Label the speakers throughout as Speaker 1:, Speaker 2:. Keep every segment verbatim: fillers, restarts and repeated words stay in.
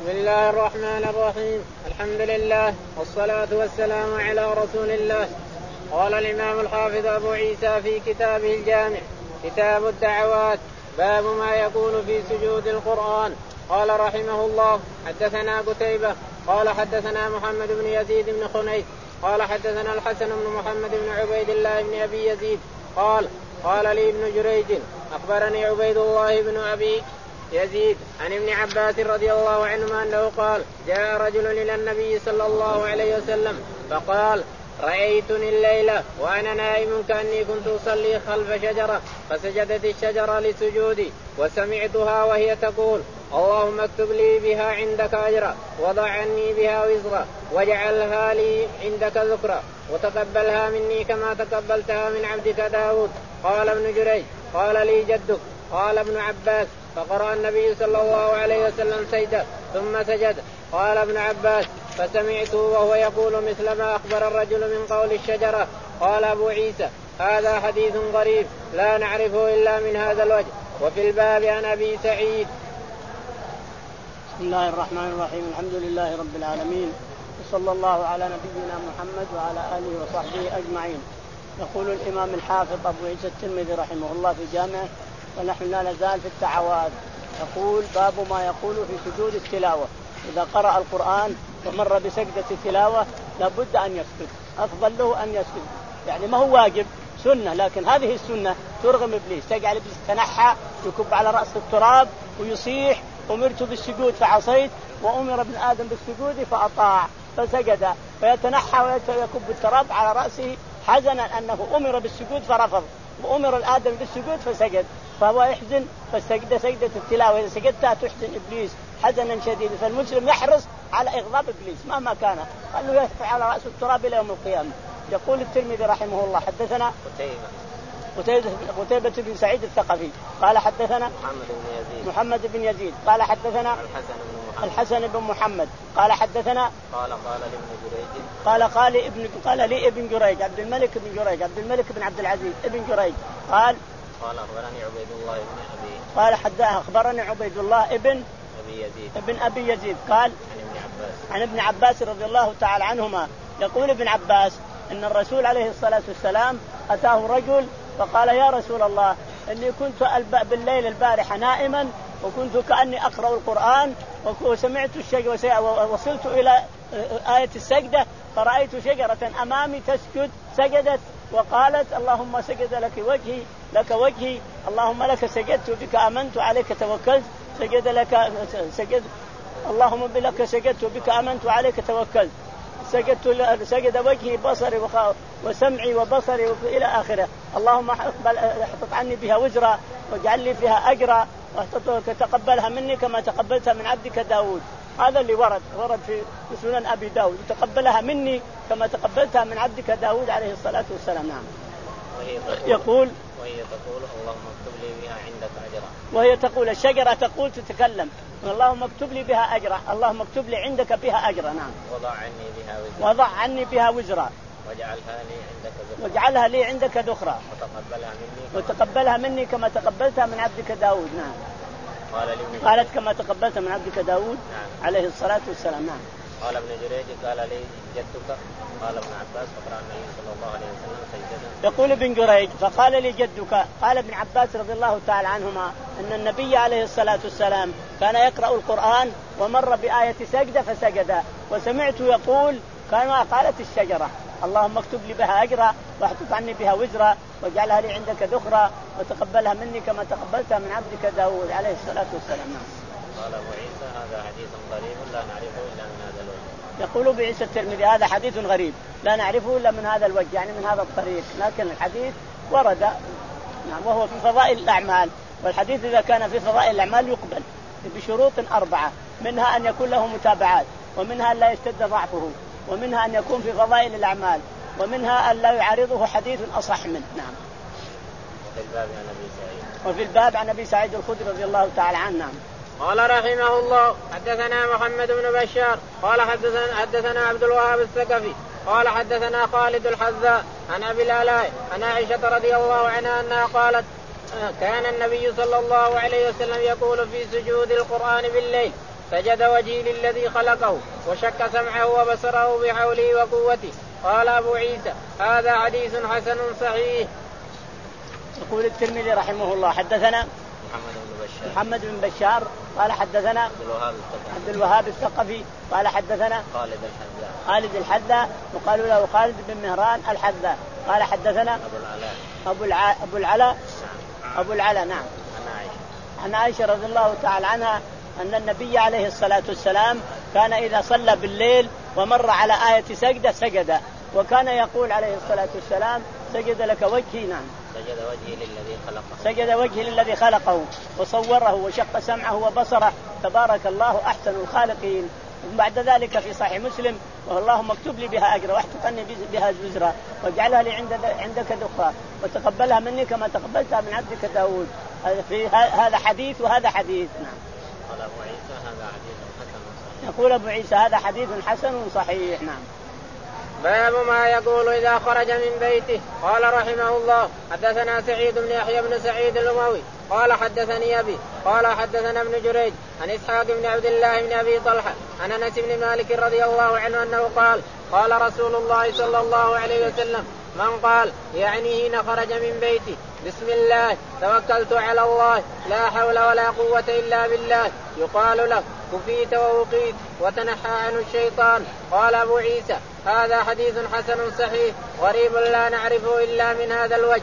Speaker 1: بسم الله الرحمن الرحيم. الحمد لله والصلاة والسلام على رسول الله. قال الإمام الحافظ أبو عيسى في كتابه الجامع كتاب الدعوات باب ما يقول في سجود القرآن. قال رحمه الله حدثنا قتيبة قال حدثنا محمد بن يزيد بن خنيس قال حدثنا الحسن بن محمد بن عبيد الله بن أبي يزيد قال قال لي ابن جريج أخبرني عبيد الله بن أبي يزيد عن ابن عباس رضي الله عنهما أنه قال جاء رجل إلى النبي صلى الله عليه وسلم فقال رأيتني الليلة وأنا نائم كأني كنت أصلي خلف شجرة فسجدت الشجرة لسجودي وسمعتها وهي تقول اللهم اكتب لي بها عندك أجرا وضع عني بها وزرا واجعلها لي عندك ذكرا وتقبلها مني كما تقبلتها من عبدك داود. قال ابن جريج قال لي جدك. قال ابن عباس فقرأ النبي صلى الله عليه وسلم سجدة ثم سجد. قال ابن عباس فسمعته وهو يقول مثل ما أخبر الرجل من قول الشجرة. قال أبو عيسى هذا حديث غريب لا نعرفه إلا من هذا الوجه. وفي الباب عن أبي سعيد.
Speaker 2: بسم الله الرحمن الرحيم. الحمد لله رب العالمين وصلى الله على نبينا محمد وعلى آله وصحبه أجمعين. يقول الإمام الحافظ أبو عيسى الترمذي رحمه الله في جامعه ونحن لا نزال في الدعوات. يقول باب ما يقول في سجود التلاوة. إذا قرأ القرآن ومر بسجدة التلاوة لابد أن يسجد، أفضل له أن يسجد، يعني ما هو واجب، سنة، لكن هذه السنة ترغم إبليس، تجعل إبليس تنحى يكب على رأس التراب ويصيح أمرت بالسجود فعصيت وأمر ابن آدم بالسجود فأطاع فسجد، فيتنحى ويكب التراب على رأسه حزنا أنه أمر بالسجود فرفض وأمر الآدم بالسجود فسجد، فهو يحزن فسجد سجدة التلاوة. إذا سجدتها تحزن إبليس حزنا شديدا، فالمسلم يحرص على إغضاب إبليس مهما كان، قال له يرفع على رأس التراب إلى يوم القيامة. يقول الترمذي رحمه الله حدثنا قتيبة قتيبة بن سعيد الثقفي قال حدثنا
Speaker 1: محمد بن يزيد
Speaker 2: محمد بن يزيد قال حدثنا
Speaker 1: الحسن بن محمد
Speaker 2: الحسن بن محمد قال حدثنا
Speaker 1: قال قال لابن جريج
Speaker 2: قال قال ابن قال لي ابن جريج عبد الملك بن جريج عبد الملك بن عبد العزيز ابن جريج قال
Speaker 1: قال أخبرني عبيد الله بن أبي
Speaker 2: قال حد أخبرني عبيد الله ابن
Speaker 1: أبي يزيد
Speaker 2: ابن أبي يزيد قال
Speaker 1: عن ابن عباس
Speaker 2: عن ابن عباس رضي الله تعالى عنهما. يقول ابن عباس إن الرسول عليه الصلاة والسلام أتاه رجل فقال يا رسول الله إني كنت بالليل البارحة نائما وكنت كأني أقرأ القرآن وسمعت الشجرة ووصلت إلى آية السجدة فرأيت شجرة أمامي تسجد، سجدت وقالت اللهم سجد لك وجهي لك وجهي اللهم لك سجدت بك آمنت عليك توكلت سجد لك سجد اللهم بلك سجدت بك آمنت عليك توكلت سجدت سجد وجهي بصري وسمعي وبصري إلى آخره اللهم احطط عني بها وزرا واجعل لي فيها أجرا وتقبلها مني كما تقبلتها من عبدك داود. هذا اللي ورد ورد في سنن أبي داود تقبلها مني كما تقبلتها من عبدك داود عليه الصلاة والسلام. نعم. يقول
Speaker 1: وهي تقول اللهم اكتب لي بها عندك أجرا
Speaker 2: وهي تقول الشجرة تقول تتكلم اللهم اكتب لي بها أجرا اللهم اكتب لي عندك بها أجرا. نعم.
Speaker 1: وضع عني بها وزرا
Speaker 2: وضع عني بها وزرا
Speaker 1: واجعلها لي عندك ذخرا
Speaker 2: واجعلها لي عندك ذخرا
Speaker 1: وتقبلها مني
Speaker 2: وتقبلها مني كما تقبلتها من عبدك داود. نعم.
Speaker 1: قال
Speaker 2: قالت كما تقبلت من عبدك داود.
Speaker 1: نعم.
Speaker 2: عليه الصلاة والسلام. نعم.
Speaker 1: قال ابن جريج قال لي جدك. قال ابن عباس فقرأ النبي صلى الله عليه وسلم سجدا.
Speaker 2: يقول ابن جريج فقال لي جدك. قال ابن عباس رضي الله تعالى عنهما أن النبي عليه الصلاة والسلام كان يقرأ القرآن ومر بآية سجدة فسجد وسمعت يقول كما قالت الشجرة اللهم اكتب لي بها أجرا واحطط عني بها وزرا واجعلها لي عندك ذخرا وتقبلها مني كما تقبلتها من عبدك داود عليه الصلاة والسلام. نعم.
Speaker 1: قال أبو عيسى هذا حديث غريب لا نعرفه إلا من هذا الوجه.
Speaker 2: يقول أبو عيسى الترمذي هذا حديث غريب لا نعرفه إلا من هذا الوجه يعني من هذا الطريق، لكن الحديث ورد نعم وهو في فضائل الأعمال، والحديث إذا كان في فضائل الأعمال يقبل بشروط أربعة، منها أن يكون له متابعات، ومنها أن لا يشتد ضعفه، ومنها أن يكون في فضائل الأعمال، ومنها أن لا يعارضه حديث أصح منه. نعم.
Speaker 1: وفي الباب عن أبي سعيد
Speaker 2: وفي الباب عن أبي سعيد الخدري رضي الله تعالى عنه. نعم.
Speaker 1: قال رحمه الله حدثنا محمد بن بشار قال حدثنا حدثنا عبد الوهاب الثقفي قال حدثنا خالد الحذاء عن أبي العلاء عن عائشة رضي الله عنها أنها قالت كان النبي صلى الله عليه وسلم يقول في سجود القرآن بالليل سجد وجهي للذي خلقه وشق سمعه وبصره بحوله وقوته. قال أبو عيسى هذا حديث حسن صحيح.
Speaker 2: يقول الترمذي رحمه الله حدثنا
Speaker 1: محمد بن بشار
Speaker 2: محمد بن بشار قال حدثنا
Speaker 1: عبد الوهاب
Speaker 2: عبد الوهاب الثقفي قال حدثنا
Speaker 1: خالد الحذاء
Speaker 2: خالد الحذاء وقالوا له خالد بن مهران الحذاء قال حدثنا
Speaker 1: أبو العلاء
Speaker 2: أبو الع... أبو العلاء أبو العلاء نعم عن عائشة رضي الله تعالى عنها أن النبي عليه الصلاة والسلام كان إذا صلى بالليل ومر على آية سجدة سجد، وكان يقول عليه الصلاة والسلام سجد لك وجهي. نعم
Speaker 1: سجد وجهي للذي خلقه
Speaker 2: سجد وجهي للذي خلقه وصوره وشق سمعه وبصره تبارك الله أحسن الخالقين. بعد ذلك في صحيح مسلم اللهم اكتب لي بها أجر واحتقني بها وزرا واجعلها لي عندك ذخرا وتقبلها مني كما تقبلتها من عبدك داود. في هذا حديث وهذا حديث. نعم.
Speaker 1: قال أبو عيسى هذا حديث حسن صحيح.
Speaker 2: يقول أبو عيسى هذا حديث حسن صحيح. نعم.
Speaker 1: باب ما يقول إذا خرج من بيته. قال رحمه الله حدثنا سعيد بن يحيى بن سعيد الأموي قال حدثني أبي قال حدثنا ابن جريج عن إسحاق بن عبد الله بن أبي طلحة عن أنس بن مالك رضي الله عنه أنه قال قال رسول الله صلى الله عليه وسلم من قال يعني حين خرج من بيته بسم الله توكلت على الله لا حول ولا قوة إلا بالله يقال له كفيت ووقيت وتنحى عنه الشيطان. قال أبو عيسى هذا حديث حسن صحيح غريب لا نعرفه إلا من هذا الوجه.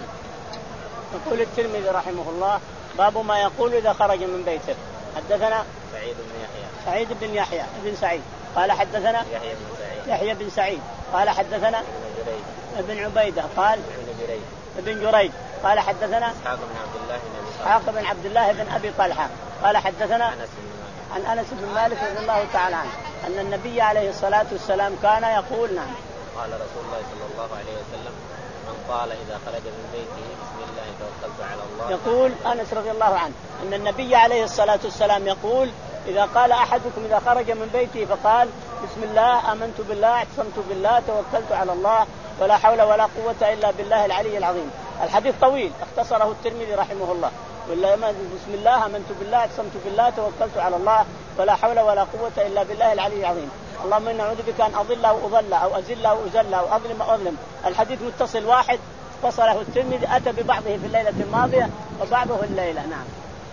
Speaker 2: يقول الترمذي رحمه الله باب ما يقول إذا خرج من بيته. حدثنا
Speaker 1: سعيد بن يحيى
Speaker 2: سعيد بن يحيى بن سعيد قال حدثنا
Speaker 1: يحيى بن سعيد
Speaker 2: يحيى بن سعيد قال حدثنا
Speaker 1: ابن جريج
Speaker 2: ابن عبيدة قال
Speaker 1: ابن جريج
Speaker 2: ابن جريج قال حدثنا
Speaker 1: إسحاق بن عبد الله بن أبي طلحة
Speaker 2: إسحاق بن عبد الله بن أبي طلحة قال حدثنا
Speaker 1: أنس بن
Speaker 2: عن أنس بن مالك رضي الله تعالى عنه أن النبي عليه الصلاة والسلام كان يقول. نعم.
Speaker 1: قال رسول الله صلى الله عليه وسلم من قال إذا خرج من بيته بسم الله توكلت على الله.
Speaker 2: يقول أنس رضي الله عنه أن النبي عليه الصلاة والسلام يقول إذا قال أحدكم إذا خرج من بيته فقال بسم الله آمنت بالله اعتصمت بالله توكلت على الله ولا حول ولا قوة إلا بالله العلي العظيم. الحديث طويل اختصره الترمذي رحمه الله. بسم الله آمنت بالله اعتصمت بالله توكلت على الله ولا حول ولا قوة إلا بالله العلي العظيم. اللهم إنا نعوذ بك أن أضل أو أضل أو أزل أو أزل أو أظلم أو أظلم. الحديث متصل واحد اختصره الترمذي أتى ببعضه في الليلة الماضية وبعضه الليلة. نعم.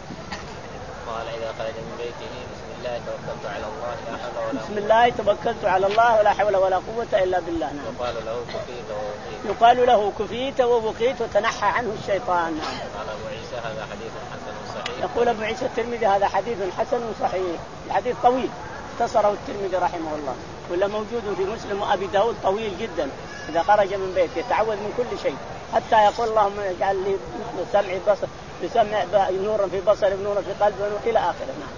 Speaker 1: قال إذا خرج من بيته بسم الله توكلت على الله لا حول ولا
Speaker 2: بسم الله توكلت على الله ولا حول ولا قوة إلا بالله. نعم.
Speaker 1: يقال له كفيت ووقيت
Speaker 2: يقال له كفيت ووقيت وتنحى عنه الشيطان. نعم.
Speaker 1: قال أبو عيسى هذا حديث حسن صحيح.
Speaker 2: يقول أبو عيسى الترمذي هذا حديث حسن صحيح. الحديث طويل اختصره الترمذي رحمه الله ولا موجود في مسلم وأبي داود طويل جدا. إذا خرج من بيته يتعوذ من كل شيء حتى يقول اللهم اجعل لي سمعي بصر بسمع نورا في بصري ونورا في قلبي إلى آخره. نعم.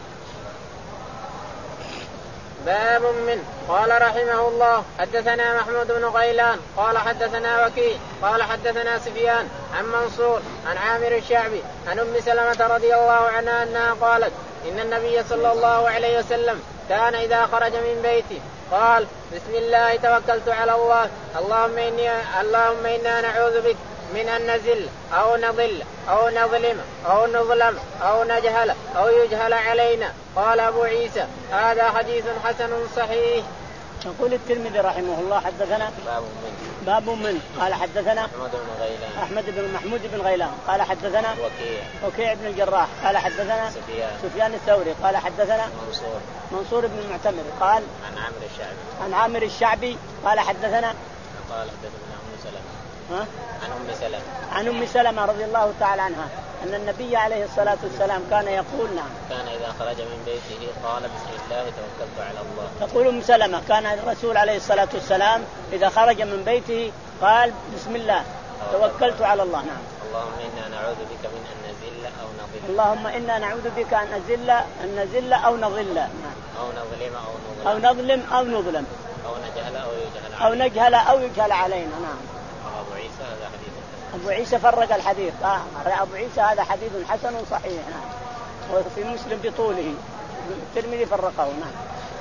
Speaker 1: باب من قال رحمه الله حدثنا محمود بن غيلان قال حدثنا وكيع قال حدثنا سفيان عن منصور عن عامر الشعبي عن أم سلمة رضي الله عنها أنها قالت إن النبي صلى الله عليه وسلم كان إذا خرج من بيته قال بسم الله توكلت على الله اللهم إني اللهم إنا نعوذ بك من أن نزل أو نضل أو نظلم أو نظلم أو نجهل أو يجهل علينا. قال أبو عيسى هذا حديث حسن صحيح.
Speaker 2: يقول الترمذي رحمه الله حدثنا
Speaker 1: باب من
Speaker 2: باب من قال حدثنا
Speaker 1: أحمد بن غيلان
Speaker 2: أحمد بن محمود بن غيلان قال حدثنا
Speaker 1: وكيع
Speaker 2: وكيع بن الجراح قال حدثنا
Speaker 1: سفيان
Speaker 2: سفيان الثوري قال حدثنا
Speaker 1: منصور
Speaker 2: منصور بن المعتمر قال
Speaker 1: عن عامر الشعبي
Speaker 2: عن عامر الشعبي قال حدثنا
Speaker 1: قال حدثنا أم سلمة
Speaker 2: ها؟
Speaker 1: عن أم سلمة
Speaker 2: عن أم سلمة رضي الله تعالى عنها أن النبي عليه الصلاة والسلام كان يقول. نعم.
Speaker 1: كان إذا خرج من بيته قال بسم الله توكلت على الله.
Speaker 2: تقول أم سلمة كان الرسول عليه الصلاة والسلام إذا خرج من بيته قال بسم الله توكلت على الله. نعم.
Speaker 1: اللهم إنا نعوذ بك من أن نزل أو نضل.
Speaker 2: اللهم إنا نعوذ بك أن نزل أن نزل أو نضل. نعم.
Speaker 1: أو نظلم
Speaker 2: أو
Speaker 1: أو نظلم
Speaker 2: نظلم أو نظلم
Speaker 1: أو نجهل أو يجهل
Speaker 2: أو نجهل أو يجهل علينا. نعم.
Speaker 1: أبو عيسى هذا حديث
Speaker 2: أبو عيسى فرق الحديث. آه. أبو عيسى هذا حديث حسن صحيح. نعم. وفي مسلم بطوله الترمذي فرقه. نعم.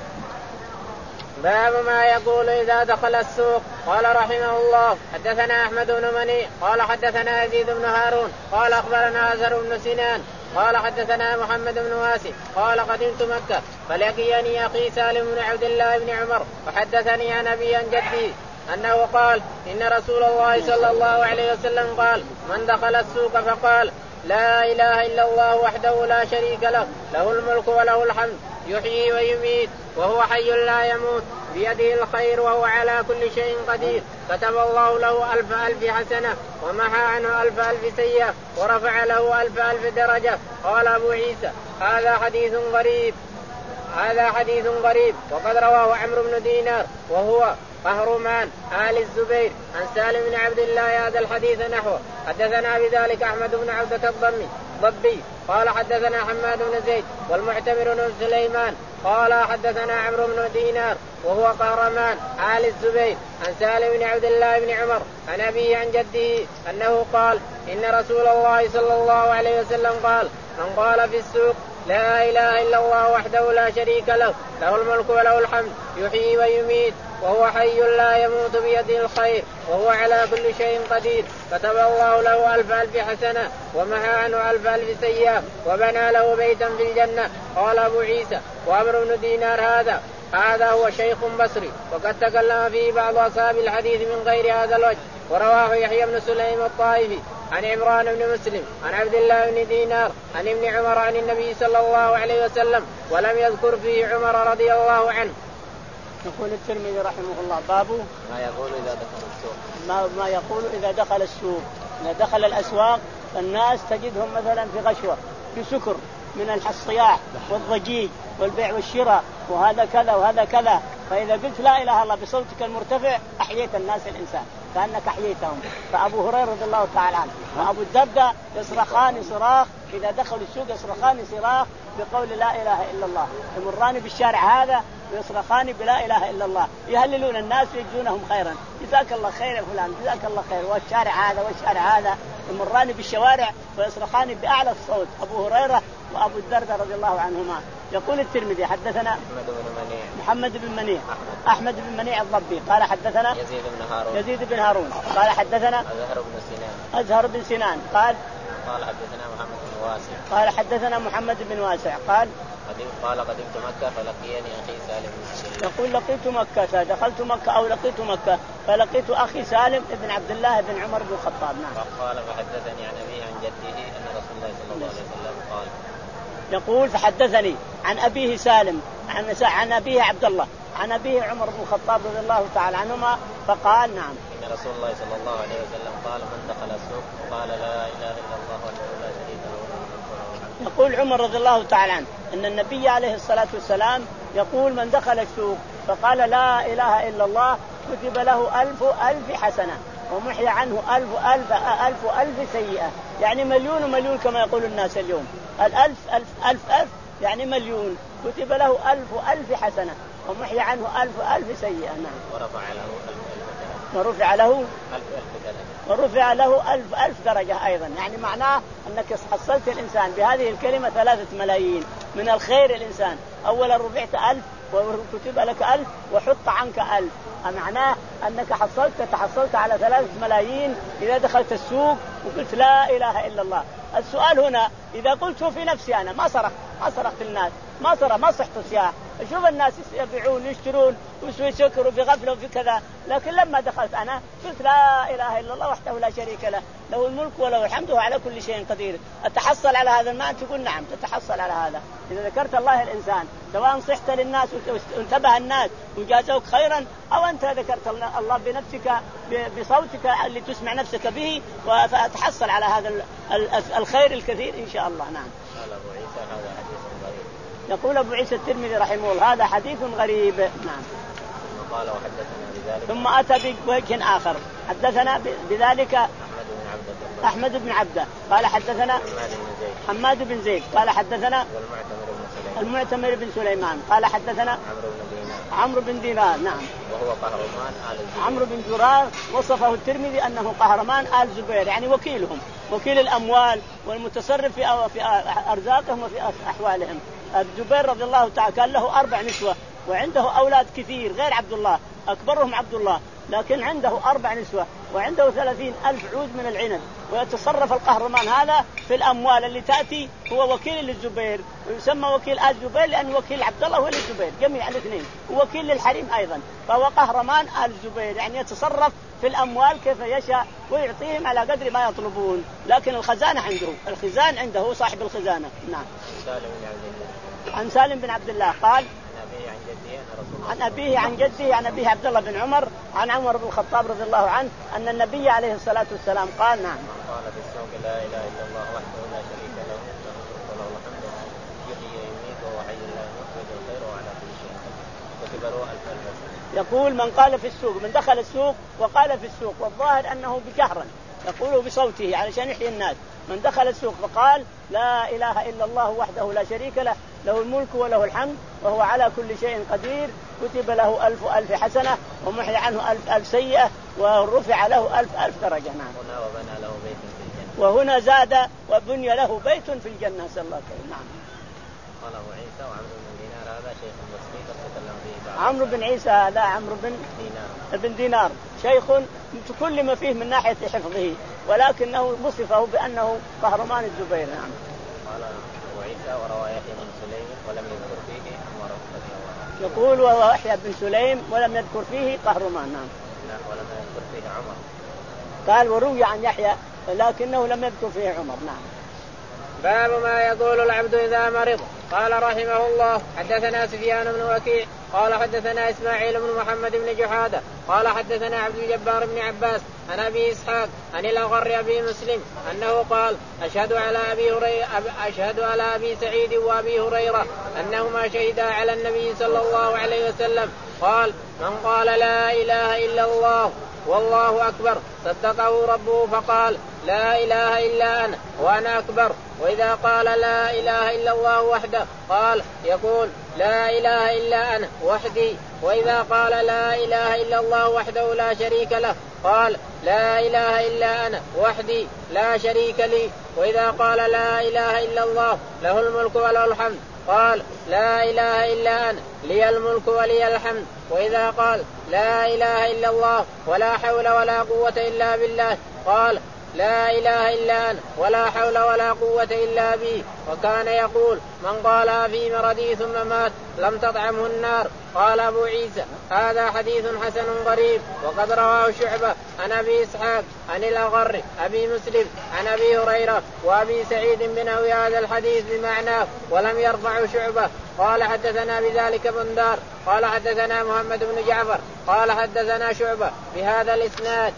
Speaker 2: باب ما يقول إذا دخل السوق. قال رحمه الله حدثنا أحمد بن مني قال حدثنا يزيد بن هارون قال أخبرنا أزهر بن سنان قال حدثنا محمد بن واسع قال قدمت مكة
Speaker 1: فلقيني أخي سالم بن عبد الله بن عمر وحدثني عن أبي عن جدي أنه قال إن رسول الله صلى الله عليه وسلم قال من دخل السوق فقال لا إله إلا الله وحده لا شريك له له الملك وله الحمد يحيي ويميت وهو حي لا يموت بيده الخير وهو على كل شيء قدير كتب الله له ألف ألف حسنة ومحى عنه ألف ألف سيئة ورفع له ألف ألف درجة. قال أبو عيسى هذا حديث غريب هذا حديث غريب. وقد رواه عمرو بن دينار وهو قهرمان آل الزبير عن سالم بن عبد الله هذا الحديث نحوه. حدثنا بذلك أحمد بن عبدة الضمي ضبي قال حدثنا حماد بن زيد والمعتمر بن سليمان قال حدثنا عمرو بن دينار وهو قهرمان آل الزبير عن سالم بن عبد الله بن عمر عن أبيه عن جده أنه قال إن رسول الله صلى الله عليه وسلم قال من قال في السوق لا إله إلا الله وحده لا شريك له له الملك وله الحمد يحيي ويميت وهو حي لا يموت بيده الخير وهو على كل شيء قدير كتب الله له ألف ألف حسنة ومحى عنه ألف ألف سيئة وبنى له بيتا في الجنة. قال أبو عيسى وعمرو بن دينار هذا هذا هو شيخ بصري وقد تكلم فيه بعض أصحاب الحديث من غير هذا الوجه. ورواه يحيى بن سليم الطائفي عن عمران بن مسلم عن عبد الله بن دينار عن ابن عمر عن النبي صلى الله عليه وسلم ولم يذكر فيه عمر رضي الله عنه.
Speaker 2: يقول الترمذي رحمه الله باب
Speaker 1: ما يقول إذا دخل السوق
Speaker 2: ما, ما يقول إذا دخل السوق. إذا دخل الأسواق فالناس تجدهم مثلا في غشوة في سكر من الصياح والضجيج والبيع والشراء وهذا كذا وهذا كذا. فإذا قلت لا إله إلا الله بصوتك المرتفع أحييت الناس الإنسان كأنك أحييتهم. فأبو هريرة رضي الله تعالى عنه وأبو الدرداء يصرخان صراخ إذا دخلوا السوق يصرخان صراخ بقول لا إله إلا الله. يمران بالشارع هذا ويصرخان بلا إله إلا الله يهللون الناس ويجزونهم خيرا جزاك الله خير يا فلان جزاك الله خير. والشارع هذا والشارع هذا يمران بالشوارع ويصرخان بأعلى الصوت. أبو هريرة وأبو الدرداء رضي الله عنهما. يقول الترمذي حدثنا محمد بن منيع أحمد بن منيع الضبي قال حدثنا
Speaker 1: يزيد بن هارون
Speaker 2: يزيد بن هارون قال حدثنا
Speaker 1: أزهر بن سنان
Speaker 2: أزهر بن سنان قال
Speaker 1: قال حدثنا محمد بن واسع
Speaker 2: قال حدثنا محمد بن واسع قال
Speaker 1: قال قدمت مكة فلقيني أخي سالم
Speaker 2: يقول لقيت مكة دخلت مكة أو لقيت مكة فلقيت أخي سالم بن عبد الله بن عمر بن الخطاب. نعم.
Speaker 1: قال فحدثني عن أبيه عن جده أن رسول الله صلى الله عليه وسلم قال
Speaker 2: يقول فحدثني عن أبيه سالم عن عن أبيه عبد الله عن أبيه عمر بن الخطاب رضي الله تعالى عنهما فقال نعم
Speaker 1: إن رسول الله صلى الله عليه وسلم قال من دخل السوق قال لا إله إلا الله وحده لا شريك له.
Speaker 2: يقول عمر رضي الله تعالى عنه أن النبي عليه الصلاة والسلام يقول من دخل السوق فقال لا إله إلا الله كتب له ألف ألف حسنة ومحي عنه ألف ألف ألف ألف سيئة. يعني مليون ومليون كما يقول الناس اليوم. الألف ألف ألف ألف يعني مليون كتب له ألف ألف حسنة ومحي عنه ألف ألف سيئة. نعم.
Speaker 1: ورفع له ألف
Speaker 2: ورفع له
Speaker 1: ألف ألف درجة
Speaker 2: ورفع له ألف ألف درجة أيضا. يعني معناه أنك حصلت الإنسان بهذه الكلمة ثلاثة ملايين من الخير. الإنسان أولا رفعت ألف وكتب لك ألف وحط عنك ألف. معناه أنك حصلت تحصلت على ثلاثة ملايين إذا دخلت السوق وقلت لا إله إلا الله. السؤال هنا إذا قلته في نفسي أنا ما صرخت ما صرخت الناس ما صرخ ما صحت صياح. أشوف الناس يبيعون يشترون ويسكروا في غفلة وفي كذا. لكن لما دخلت أنا قلت لا إله إلا الله وحده لا شريك له له الملك وله الحمد على كل شيء قدير. أتحصل على هذا المعنى تقول نعم تتحصل على هذا. إذا ذكرت الله الإنسان سواء صحت للناس وانتبه الناس وجازوك خيرا أو أنت ذكرت الله بنفسك بصوتك اللي تسمع نفسك به فتحصل على هذا الخير الكثير إن شاء الله. نعم. يقول أبو عيسى الترمذي رحمه الله هذا حديث غريب. نعم.
Speaker 1: قال وحدثنا بذلك
Speaker 2: ثم أتى بوجه آخر حدثنا بذلك أحمد بن عبده قال حدثنا حماد بن زيد قال حدثنا المعتمر بن سليمان قال حدثنا عمرو بن دينار. نعم.
Speaker 1: وهو قهرمان آل الزبير.
Speaker 2: عمرو بن دينار وصفه الترمذي أنه قهرمان آل زبير يعني وكيلهم وكيل الأموال والمتصرف في أرزاقهم وفي أحوالهم. الزبير رضي الله تعالى كان له أربع نسوة وعنده أولاد كثير غير عبد الله أكبرهم عبد الله لكن عنده أربع نسوة وعنده ثلاثين ألف عود من العنب، ويتصرف القهرمان هذا في الأموال اللي تأتي. هو وكيل للزبير، ويسمى وكيل آل زبير لأنه وكيل عبد الله وللزبير جميع الاثنين، ووكيل للحريم أيضا، فهو قهرمان آل زبير، يعني يتصرف في الأموال كيف يشاء ويعطيهم على قدر ما يطلبون. لكن الخزانة عنده، الخزان عنده، هو صاحب الخزانة. نعم. عن سالم بن عبد الله قال عن أبيه عن جده عن أبيه عبد الله بن عمر عن عمر بن الخطاب رضي الله عنه أن النبي عليه الصلاة والسلام قال: نعم،
Speaker 1: قال في السوق لا إله إلا الله وحده لا شريك له له الحمد يحيي ويميت وهو حي لا يموت وله الخير وعلى كل شيء قدير كتب له ألف ألف.
Speaker 2: يقول من قال في السوق، من دخل السوق وقال في السوق، والظاهر أنه بجهرا يقوله بصوته علشان يحيي الناس. من دخل السوق فقال لا إله إلا الله وحده لا شريك له له الملك وله الحمد وهو على كل شيء قدير كتب له ألف ألف حسنة ومحي عنه ألف ألف سيئة ورفع له ألف ألف درجة. نعم.
Speaker 1: وبنى له بيت في الجنة.
Speaker 2: وهنا زاد وبني له بيت في الجنة. صلى الله عليه وسلم. نعم.
Speaker 1: قال أبو عيسى وعمرو بن دينار هذا شيخ مسلم تكلم به.
Speaker 2: عمرو بن عيسى هذا عمرو بن دينار بن دينار شيخ كل ما فيه من ناحية حفظه، ولكنه وصفه بأنه قهرمان الزبير. نعم.
Speaker 1: قال أبو عيسى وروى يحيى بن سليم ولم يذكر فيه عمر رضي الله عنه.
Speaker 2: يقول وهو يحيى بن سليم ولم يذكر فيه قهرمان. نعم.
Speaker 1: ولم يذكر فيه عمر.
Speaker 2: قال وروي عن يحيى لكنه لم يذكر فيه عمر. نعم.
Speaker 1: باب ما يقول العبد إذا مرض. قال رحمه الله حدثنا سفيان بن وكيع قال حدثنا إسماعيل بن محمد بن جحادة قال حدثنا عبد الجبار بن عباس عن أبي إسحاق عن الأغر أبي مسلم أنه قال أشهد على أبي هريرة أشهد على أبي سعيد وأبي هريرة أنهما شهدا على النبي صلى الله عليه وسلم قال من قال لا إله إلا الله والله أكبر صدقه ربه فقال لا إله إلا أنا وأنا أكبر. وإذا قال لا إله إلا الله وحده قال يقول لا إله إلا أنا وحدي. وإذا قال لا إله إلا الله وحده لا شريك له قال لا إله إلا أنا وحدي لا شريك لي. وإذا قال لا إله إلا الله له الملك وله الحمد قال لا إله إلا أنا لي الملك ولي الحمد. وإذا قال لا إله إلا الله ولا حول ولا قوة إلا بالله قال لا إله إلا أنا ولا حول ولا قوة إلا بي. وكان يقول من قالها في مرضه ثم مات لم تطعمه النار. قال أبو عيسى هذا حديث حسن غريب. وقد رواه شعبة عن أبي إسحاق عن الأغر أبي مسلم عن أبي هريرة وأبي سعيد بنحو هذا الحديث بمعناه ولم يرفع شعبة. قال حدثنا بذلك بندار قال حدثنا محمد بن جعفر قال حدثنا شعبة بهذا الإسناد.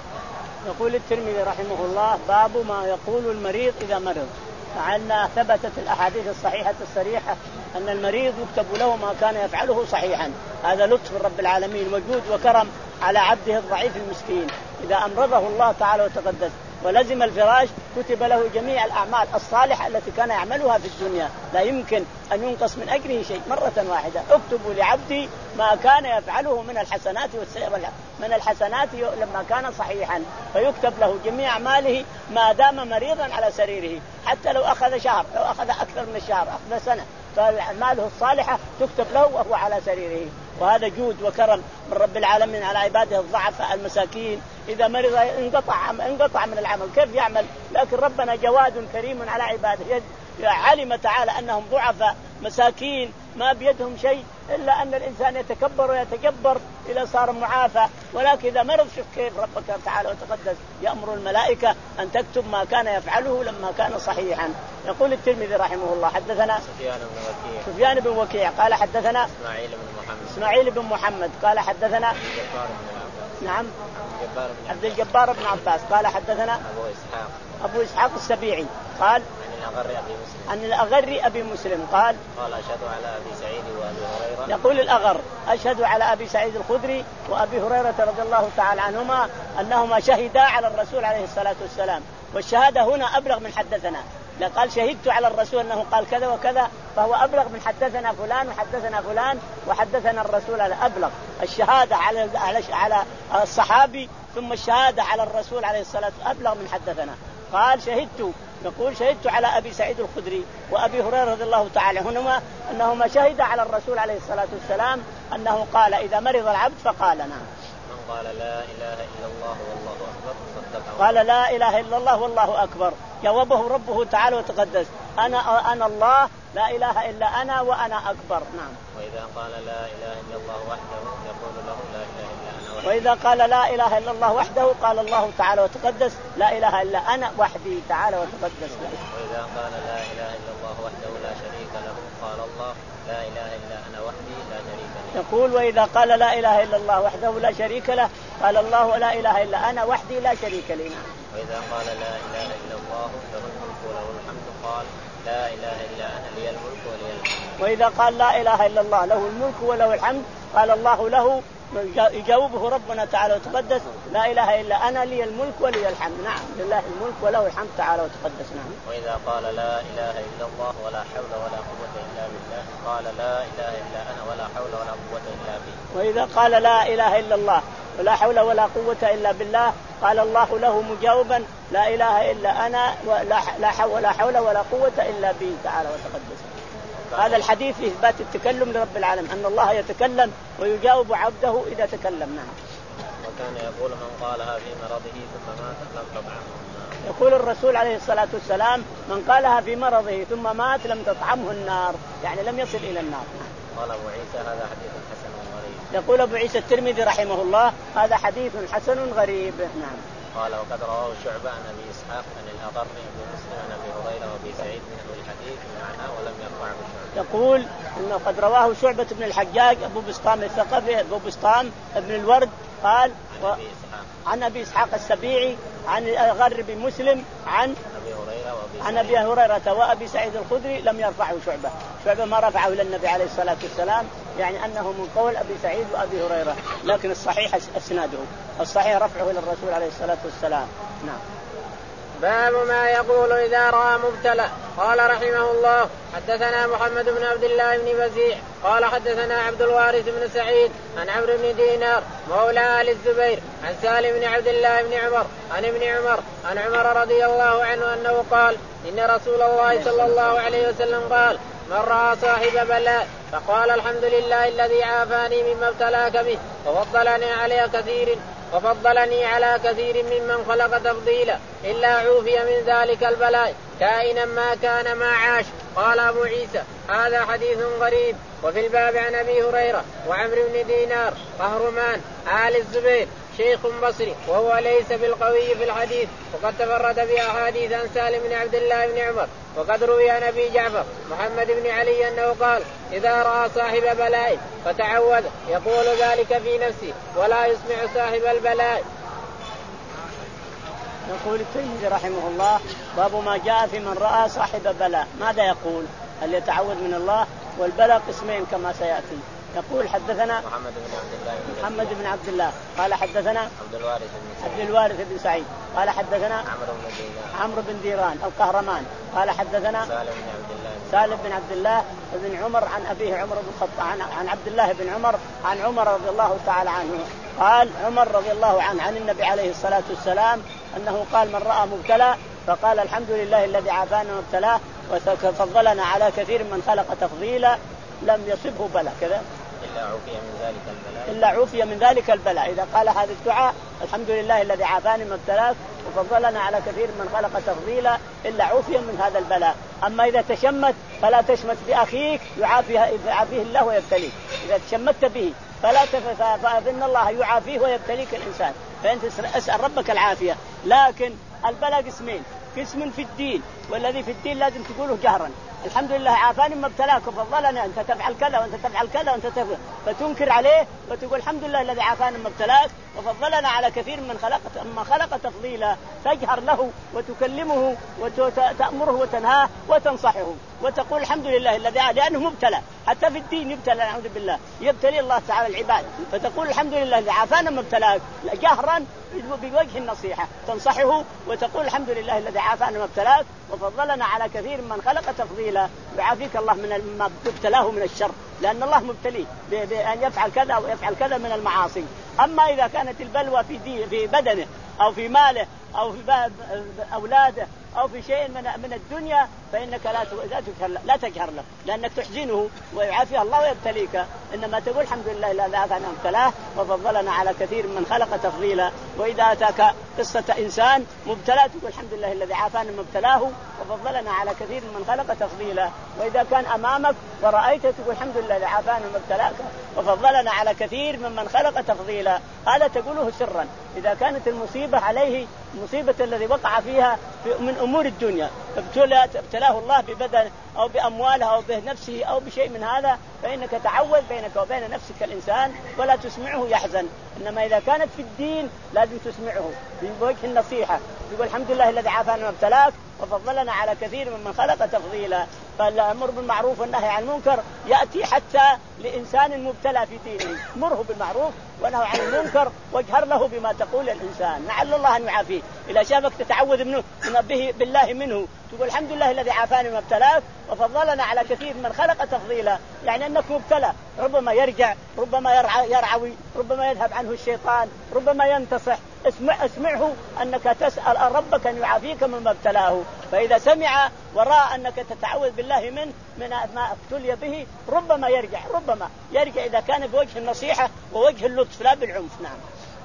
Speaker 2: يقول الترمذي رحمه الله باب ما يقول المريض إذا مرض. فعلنا ثبتت الأحاديث الصحيحة الصريحة أن المريض يكتب له ما كان يفعله صحيحا. هذا لطف رب العالمين وجود وكرم على عبده الضعيف المسكين. إذا أمرضه الله تعالى وتقدس ولزم الفراش كتب له جميع الأعمال الصالحة التي كان يعملها في الدنيا، لا يمكن أن ينقص من أجره شيء مرة واحدة. اكتبوا لعبدي ما كان يفعله من الحسنات والسيئات من الحسنات لما كان صحيحا، فيكتب له جميع أعماله ما دام مريضا على سريره، حتى لو أخذ شهر لو أخذ أكثر من الشهر أخذ سنة فأعماله الصالحة تكتب له وهو على سريره. وهذا جود وكرم من رب العالمين على عباده الضعفاء المساكين. إذا مرض انقطع انقطع من العمل كيف يعمل؟ لكن ربنا جواد كريم على عباده، علم تعالى أنهم ضعفاء مساكين ما بيدهم شيء إلا أن الإنسان يتكبر ويتجبر إلى صار معافى. ولكن إذا مرض شوف كيف ربك تعالى وتقدس يأمر الملائكة أن تكتب ما كان يفعله لما كان صحيحا. يقول الترمذي رحمه الله حدثنا
Speaker 1: سفيان بن وكيع
Speaker 2: سفيان بن وكيع قال حدثنا
Speaker 1: إسماعيل بن محمد
Speaker 2: إسماعيل بن محمد قال حدثنا نعم عبد الجبار بن عباس قال حدثنا
Speaker 1: أبو إسحاق
Speaker 2: أبو إسحاق السبيعي قال عن الأغر أبي مسلم قال
Speaker 1: قال أشهد على أبي سعيد وأبي هريرة.
Speaker 2: يقول الأغر أشهد على أبي سعيد الخدري وأبي هريرة رضي الله تعالى عنهما أنهما شهدا على الرسول عليه الصلاة والسلام. والشهادة هنا أبلغ من حدثنا. لا قال شهدت على الرسول أنه قال كذا وكذا فهو أبلغ من حدثنا فلان وحدثنا فلان وحدثنا الرسول. على أبلغ الشهادة على على الصحابي ثم الشهادة على الرسول عليه الصلاة والسلام أبلغ من حدثنا. قال شهدت يقول شهدت على أبي سعيد الخدري وأبي هريرة رضي الله تعالى عنهما أنهما شهد على الرسول عليه الصلاة والسلام أنه قال إذا مرض العبد فقال نعم
Speaker 1: من قال لا إله إلا الله والله أكبر صدقه.
Speaker 2: قال لا إله إلا الله والله أكبر جاوبه ربه تعالى وتقدس أنا أنا الله لا إله إلا أنا وأنا أكبر. نعم.
Speaker 1: وإذا قال لا إله إلا الله وحده يقول له لا إله إلا أنا وحده.
Speaker 2: وإذا قال لا إله إلا الله وحده قال الله تعالى وتقدس لا إله إلا أنا وحدي تعالى وتقدس.
Speaker 1: وإذا قال لا إله إلا الله وحده لا شريك له قال الله لا إله إلا أنا وحدي لا شريك لي.
Speaker 2: يقول وإذا قال لا إله إلا الله وحده لا شريك له قال الله لا إله إلا أنا وحدي لا شريك لي.
Speaker 1: وإذا قال لا إله إلا الله له الملك وله الحمد قال لا إله إلا أنا لي الملك ولي الحمد.
Speaker 2: وإذا قال لا إله إلا الله له الملك وله الحمد قال الله له يجاوبه ربنا تعالى وتقدس لا إله إلا أنا لي الملك ولي الحمد. نعم لله الملك وله الحمد تعالى وتقدس. نعم.
Speaker 1: وإذا قال لا إله إلا الله ولا حول ولا قوة إلا بالله قال لا إله إلا أنا ولا حول ولا قوة إلا به.
Speaker 2: وإذا قال لا إله إلا الله ولا حول ولا قوة إلا بالله قال الله له مجاوبا لا إله إلا أنا ولا حول ولا قوة إلا به تعالى وتقدس. هذا الحديث في إثبات التكلم لرب العالمين أن الله يتكلم ويجاوب عبده إذا تكلم. نعم.
Speaker 1: وكان يقول من قالها في مرضه ثم مات لم تطعمه النار.
Speaker 2: يقول الرسول عليه الصلاة والسلام من قالها في مرضه ثم مات لم تطعمه النار يعني لم يصل إلى النار.
Speaker 1: قال أبو عيسى هذا حديث حسن غريب.
Speaker 2: يقول أبو عيسى الترمذي رحمه الله هذا حديث حسن غريب. نعم.
Speaker 1: قال وقد رواه شعبة عن أبي إسحاق عن الأغر بن مسلم عن أبي هريرة وأبي سعيد من الحديث معناه ولم يرفعه شعبة.
Speaker 2: يقول إنه قد رواه شعبة بن الحجاج أبو بسطام الثقفي أبو بسطام ابن الورد قال
Speaker 1: عن,
Speaker 2: و...
Speaker 1: أبي إسحاق.
Speaker 2: عن أبي إسحاق السبيعي عن الأغر بن مسلم عن
Speaker 1: أبي هريرة وأبي
Speaker 2: عن أبي هريرة وأبي سعيد الخدري لم يرفعه شعبة. شعبة ما رفعه إلى النبي عليه الصلاة والسلام يعني أنه من قول أبي سعيد وأبي هريرة لكن الصحيح أسناده الصحيح رفعه إلى الرسول عليه الصلاة والسلام. نعم.
Speaker 1: باب ما يقول إذا رأى مبتلى. قال رحمه الله حدثنا محمد بن عبد الله بن بزيع قال حدثنا عبد الوارث بن سعيد عن عمرو بن دينار مولى آل الزبير عن سالم بن عبد الله بن عمر عن ابن عمر عن عمر رضي الله عنه أنه قال إن رسول الله صلى الله عليه وسلم قال من رأى صاحب بلاء فقال الحمد لله الذي عافاني مما ابتلاك به وفضلني على كثير وفضلني على كثير ممن خلق تفضيلا إلا عوفي من ذلك البلاء كائنا ما كان ما عاش. قال أبو عيسى هذا حديث غريب. وفي الباب عن أبي هريرة وعمرو بن دينار قهرمان آل الزبير شيخ بصري وهو ليس بالقوي في الحديث وقد تفرد بأحاديث عن سالم بن عبد الله بن عمر. وقد روي عن أبي جعفر محمد بن علي أنه قال إذا رأى صاحب بلاء فتعوذ يقول ذلك في نفسه ولا يسمع صاحب البلاء.
Speaker 2: يقول الترمذي رحمه الله باب ما جاء في من رأى صاحب بلاء ماذا يقول هل يتعوذ من الله والبلاء قسمين كما سيأتي. يقول حدثنا
Speaker 1: محمد بن عبد الله
Speaker 2: محمد بن عبد الله قال حدثنا
Speaker 1: عبد الوارث بن
Speaker 2: عبد الوارث بن سعيد قال حدثنا
Speaker 1: عمرو بن دينار
Speaker 2: عمرو بن ديران القهرمان قال حدثنا
Speaker 1: سالم بن عبد الله
Speaker 2: سالم بن عبد الله بن عمر عن أبيه عمر بن الخطاب عن, عن عبد الله بن عمر عن عمر رضي الله تعالى عنه قال عمر رضي الله عنه عن النبي عليه الصلاة والسلام أنه قال من رأى مبتلى فقال الحمد لله الذي عافانا وابتلاه وفضلنا على كثير من خلق تفضيلا لم يصبه بلاء كذا
Speaker 1: إلا عوفي من ذلك البلاء
Speaker 2: إلا عوفي من ذلك البلاء. إذا قال هذا الدعاء الحمد لله الذي عافاني من ابتلاك وفضلنا على كثير من خلق تفضيلا إلا عوفي من هذا البلاء. أما إذا تشمت فلا تشمت بأخيك يعافيه يعافيه الله ويبتليك. إذا تشمت به فلا فإن الله يعافيه ويبتليك الإنسان فأنت اسأل ربك العافية. لكن البلاء قسمين قسم في الدين والذي في الدين لازم تقوله جهرا الحمد لله عافاني ما ابتلاك وفضلني أنت تفعل كذا وأنت تفعل كذا وأنت تفعل فتنكر عليه وتقول الحمد لله الذي عافاني ما ابتلاك وفضلنا على كثير من خلق ما خلق تفضيلا. تجهر له وتكلمه وتأمره وتنهاه وتنصحه وتقول الحمد لله الذي لأنه مبتلى حتى في الدين يبتلى نعوذ بالله يبتلي الله تعالى العباد فتقول الحمد لله الذي عافانا ما ابتلاك جهرا بوجه النصيحة تنصحه وتقول الحمد لله الذي عافانا ما ابتلاك وفضلنا على كثير من خلق تفضيلا يعافيك الله من ما ابتلاه من الشر لأن الله مبتليه بأن يفعل كذا ويفعل كذا من المعاصي. أما إذا كانت البلوى في, في بدنه أو في ماله أو في أولاده أو في شيء من من الدنيا فإنك لا لا تجهر لا تجهر له لأنك تحزنه ويعافيه الله ويبتليك، إنما تقول الحمد لله الذي عافانا وابتلاه وفضلنا على كثير من خلق تفضيلا. وإذا أتاك قصة إنسان مبتلى تقول الحمد لله الذي عافانا وابتلاه وفضلنا على كثير من خلق تفضيلا. وإذا كان أمامك ورأيت تقول الحمد لله الذي عافانا وابتلاك وفضلنا على كثير ممن خلق تفضيلا. هذا تقوله سرا. إذا كانت المصيبة عليه مصيبة الذي وقع فيها من أمور الدنيا ابتلاه الله ببدن أو بأمواله أو بنفسه أو بشيء من هذا فإنك تعوذ بينك وبين نفسك الإنسان ولا تسمعه يحزن. إنما إذا كانت في الدين لازم تسمعه بوجه النصيحة، يقول الحمد لله الذي عافانا وابتلاك وفضلنا على كثير ممن خلق تفضيلا. فالأمر بالمعروف والنهي عن المنكر يأتي حتى لإنسان مبتلى في دينه، مره بالمعروف ونهي عن المنكر واجهر له بما تقول الإنسان لعل الله أن يعافيه. إذا شافك تتعوذ منه به بالله منه تقول الحمد لله الذي عافاني وابتلاك وفضلنا على كثير من خلق تفضيلا، يعني أنك مبتلى ربما يرجع ربما يرعوي ربما يذهب عنه الشيطان ربما ينتصح. اسمع اسمعه أنك تسأل ربك أن يعافيك مما ابتلاه. فإذا سمع ورأى أنك تتعوذ بالله منه من ما ابتلي به ربما يرجع ربما يرجع إذا كان بوجه النصيحة ووجه اللطف لا بالعنف. نعم.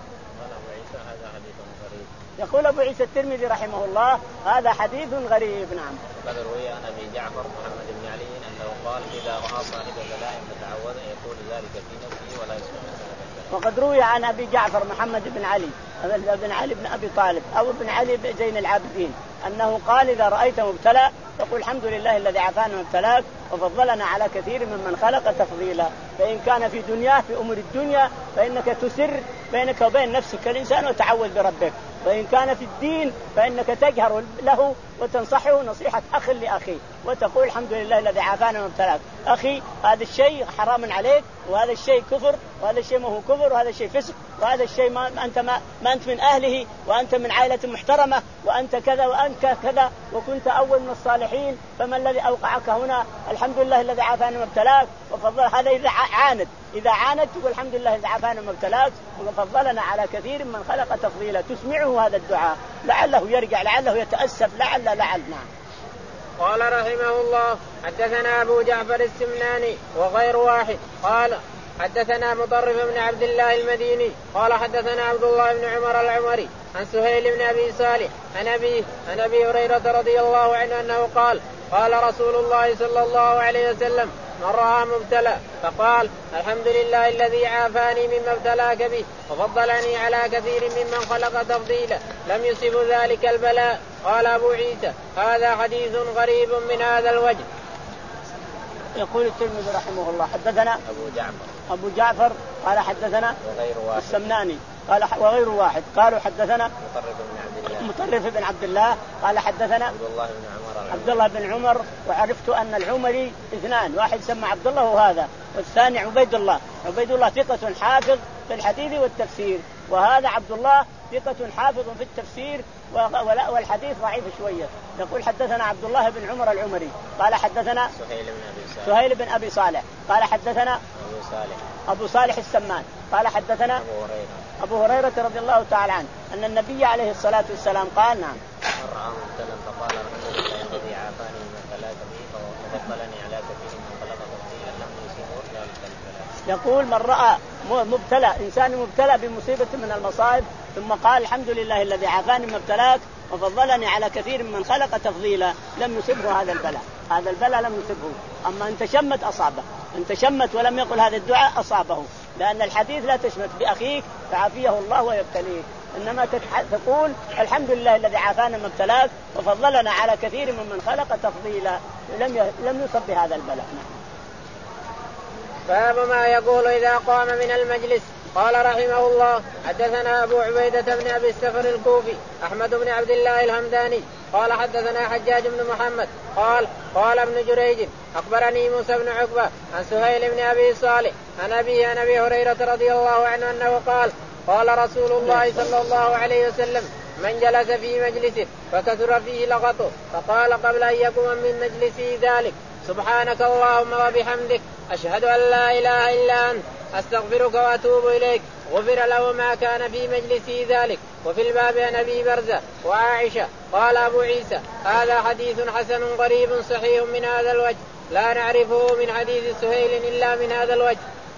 Speaker 2: يقول أبو عيسى الترمذي رحمه الله هذا حديث غريب. نعم.
Speaker 1: قد روي عن أبي جعفر محمد بن علي أنه قال إذا رأى صاحب بلاء فتعوذ يقول ذلك في نفسه ولا يسمع.
Speaker 2: وقد روي عن أبي جعفر محمد بن علي بن علي بن أبي طالب أو ابن علي بن زين العابدين أنه قال إذا رأيت مبتلى فقل الحمد لله الذي عافانا وابتلاك وفضلنا على كثير ممن خلق تفضيلا. فإن كان في دنياه في أمور الدنيا فإنك تسر بينك وبين نفسك الإنسان وتعوذ بربك. وإن كان في الدين فإنك تجهر له وتنصحه نصيحة أخ لأخيه وتقول الحمد لله الذي عافانا وابتلاك. أخي هذا الشيء حرام عليك وهذا الشيء كفر وهذا الشيء ما هو كفر وهذا الشيء فسق وهذا الشيء ما أنت ما, ما أنت من أهله وأنت من عائلة محترمة وأنت كذا وأنت كذا وكنت أول من الصالحين فما الذي أوقعك هنا؟ الحمد لله الذي عافانا وابتلاك وفضل. هذا إذا عاند إذا عاند تقول الحمد لله الذي عافانا وابتلاك وفضلنا على كثير من خلق تفضيلا. تسمعه هذا الدعاء لعله يرجع لعله يتأسف لعل لعل. نعم.
Speaker 1: قال رحمه الله حدثنا أبو جعفر السمناني وغير واحد قال حدثنا مطرف بن عبد الله المديني قال حدثنا عبد الله بن عمر العمري عن سهيل بن أبي صالح عن أبيه عن أبي هريرة رضي الله عنه أنه قال قال رسول الله صلى الله عليه وسلم من رأى مبتلى فقال الحمد لله الذي عافاني مما ابتلاك به وفضلني على كثير ممن خلق تفضيلا لم يصب ذلك البلاء. قال أبو عيسى هذا حديث غريب من هذا الوجه.
Speaker 2: يقول الترمذي رحمه الله حدثنا
Speaker 1: أبو جعفر
Speaker 2: أبو جعفر قال حدثنا
Speaker 1: وغير واحد
Speaker 2: السمناني قال وغير واحد قالوا حدثنا
Speaker 1: مطرف بن عبد الله
Speaker 2: مطرف بن عبد الله قال حدثنا
Speaker 1: عبد الله بن عمر
Speaker 2: عبد الله بن عمر. وعرفت أن العمري اثنان واحد سمى عبد الله وهذا والثاني عبيد الله. عبيد الله ثقة حافظ في الحديث والتفسير وهذا عبد الله ثقة حافظ في التفسير والحديث ضعيف شوية. يقول حدثنا عبد الله بن عمر العمري قال حدثنا
Speaker 1: سهيل بن أبي صالح
Speaker 2: سهيل بن أبي صالح قال حدثنا
Speaker 1: أبو صالح
Speaker 2: أبو صالح السمان قال حدثنا
Speaker 1: أبو هريرة
Speaker 2: أبو هريرة رضي الله تعالى عنه أن النبي عليه الصلاة والسلام قال نعم
Speaker 1: من رأى مبتلى فقال الحمد لله الذي عافاني مما ابتلاك به وفضلني على كثير من خلق تفضيلا لم يصبه ذلك البلاء.
Speaker 2: يقول من رأى مبتلى إنسان مبتلى بمصيبة من المصائب ثم قال الحمد لله الذي عافاني مما ابتلاك وفضلني على كثير من خلق تفضيلا لم يصبه هذا البلاء. هذا البلاء لم يصبه. أما أن تشمت أصابه أن تشمت ولم يقل هذا الدعاء أصابه لأن الحديث لا تشمت بأخيك فعافيه الله ويبتليك إنما تقول الحمد لله الذي عافانا مما ابتلاك وفضلنا على كثير ممن خلق تفضيلا لم لم يصب بهذا البلاء.
Speaker 1: باب ما يقول إذا قام من المجلس. قال رحمه الله حدثنا أبو عبيدة بن أبي السفر الكوفي أحمد بن عبد الله الهمداني قال حدثنا حجاج بن محمد قال قال ابن جريج أخبرني موسى بن عقبة عن سهيل بن أبي صالح عن أبيه عن أبي هريرة رضي الله عنه أنه قال قال رسول الله صلى الله عليه وسلم من جلس في مجلسه فكثر فيه لغطه فقال قبل أن يقوم من مجلسه ذلك سبحانك اللهم وبحمدك أشهد أن لا إله إلا أنت أستغفرك وأتوب إليك غفر له ما كان في مجلسه ذلك. وفي الباب عن أبي برزة وعائشة قال أبو عيسى هذا حديث حسن غريب صحيح من هذا الوجه لا نعرفه من حديث سهيل إلا من هذا الوجه.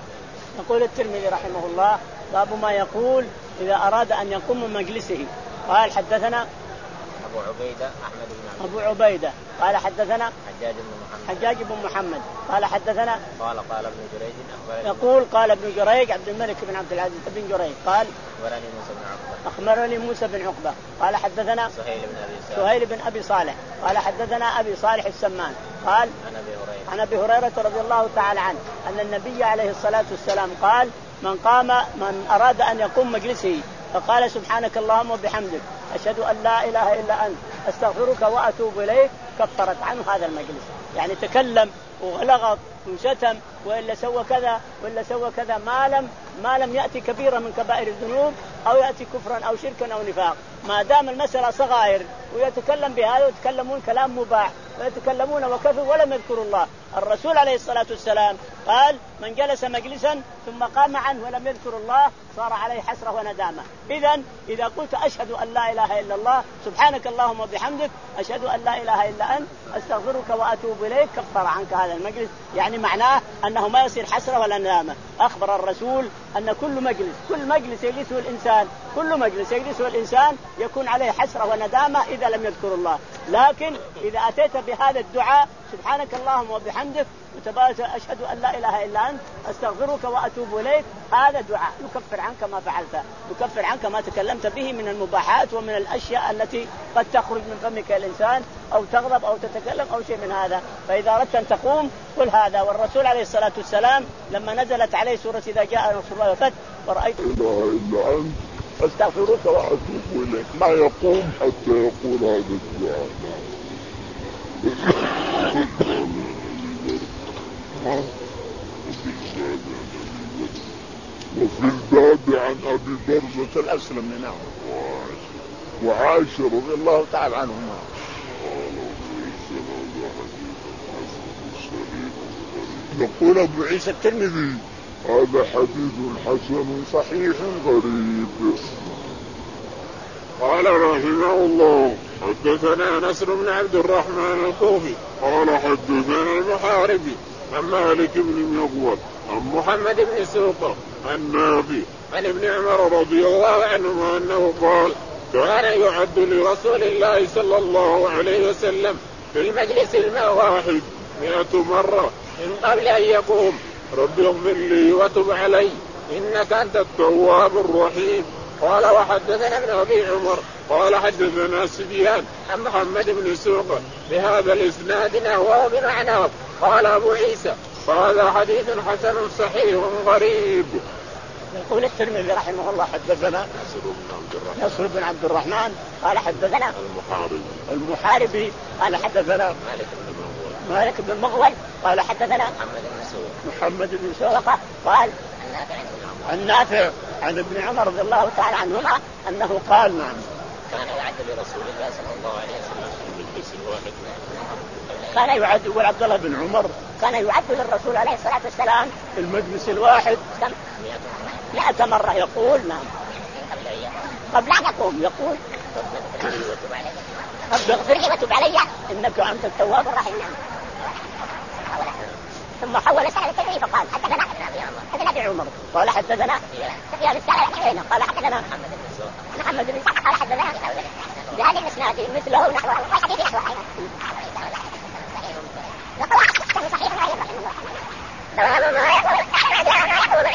Speaker 2: يقول الترمذي رحمه الله باب ما يقول إذا أراد أن يقوم من مجلسه. قال حدثنا
Speaker 1: أبو عبيدة أحمد بن
Speaker 2: أبو عبيدة قال حدثنا
Speaker 1: حجاج بن محمد
Speaker 2: حجاج بن محمد قال حدثنا
Speaker 1: قال قال ابن جريج
Speaker 2: يقول قال ابن جريج عبد الملك بن عبد العزيز بن جريج قال
Speaker 1: أخبرني موسى بن عقبة
Speaker 2: أخبرني موسى بن عقبة قال حدثنا
Speaker 1: سهيل بن أبي صالح
Speaker 2: سهيل بن أبي صالح قال حدثنا أبي صالح السمان قال
Speaker 1: عن أبي هريرة
Speaker 2: عن أبي هريرة رضي الله تعالى عنه أن النبي عليه الصلاة والسلام قال من قام من أراد أن يقوم مجلسه فقال سبحانك اللهم وبحمدك أشهد أن لا إله إلا أنت أستغفرك وأتوب إليك كفرت عنه هذا المجلس. يعني تكلم وغلغط وشتم وإلا سوى كذا وإلا سوى كذا ما لم ما لم يأتي كبيرة من كبائر الذنوب أو يأتي كفرا أو شركا أو نفاق ما دام المسألة صغائر ويتكلم بهذا ويتكلمون كلام مباح ويتكلمون وكفر ولم يذكروا الله. الرسول عليه الصلاة والسلام قال من جلس مجلسا ثم قام عنه ولم يذكر الله صار عليه حسرة وندامة. إذن إذا قلت أشهد أن لا إله إلا الله سبحانك اللهم وبحمدك أشهد أن لا إله إلا أنت أستغفرك وأتوب إليك كفر عنك هذا المجلس. يعني معناه أنه ما يصير حسرة ولا ندامة. أخبر الرسول أن كل مجلس كل مجلس يجلسه الإنسان كل مجلس يجلسه الإنسان يكون عليه حسرة وندامة إذا لم يذكر الله. لكن إذا أتيت بهذا الدعاء سبحانك اللهم وبحمدك وتبارك أشهد أن لا إله إلا أنت أستغفرك وأتوب إليك هذا دعاء يكفر عنك ما فعلت يكفر عنك ما تكلمت به من المباحات ومن الأشياء التي قد تخرج من فمك الإنسان أو تغضب أو تتكلم أو شيء من هذا. فإذا أردت أن تقوم قل هذا. والرسول عليه الصلاة والسلام لما نزلت عليه سورة إذا جاء نصر الله والفتح ورأيت
Speaker 3: لا إله إلا أنت أستغفرك وأتوب إليك ما يقوم حتى يقول هذا الدعاء. وفي الباب عن أبي برزة الأسلم نعم وعائشة رضي الله تعالى عنهما يقول أبو عيسى الترمذي هذا حديث حسن صحيح غريب.
Speaker 4: قال رحمه الله حدثنا نصر بن عبد الرحمن الكوفي قال حدثنا المحاربي عن مالك بن مغول عن محمد بن سوقة عن نافع عن ابن عمر رضي الله عنهما أنه قال كان يعد لرسول الله صلى الله عليه وسلم في المجلس الواحد مئة مرة من قبل أن يقوم رب اغفر لي وتب علي إنك أنت التواب الرحيم. قال وحدثنا ابن أبي عمر قال حدثنا سفيان عن محمد بن سوقة بهذا الإسناد نحوه بمعناه. قال أبو عيسى هذا حديث حسن صحيح غريب.
Speaker 2: يقول الترمذي رحمه الله حدثنا نصر بن عبد الرحمن قال حدثنا
Speaker 4: المحاربي
Speaker 2: المحاربي قال حدثنا
Speaker 1: مالك بن مغول
Speaker 2: مالك بن مغول قال حدثنا
Speaker 1: محمد بن سوقة
Speaker 2: محمد بن سوقة قال النافع عن ابن عمر رضي الله تعالى عنهما أنه قال نعم
Speaker 1: كان يعد لرسول الله صلى الله عليه وسلم في المجلس الواحد
Speaker 2: كان يعد يقول عبد الله بن عمر كان يعد للرسول عليه الصلاة والسلام في المجلس الواحد مئة مرة يقول نعم قبل أن يقوم يقول رب اغفر لي وتب علي إنك أنت التواب الرحيم. ثم حول سأل التبعي فقال حدثنا حدثنا ابن عمر قال حدثنا سفيان الثوري قال حدثنا محمد بن سوقة قال حدثنا بهذه الاسناد مثله نحوه والحديث نحوه صحيح غير رحمه الله.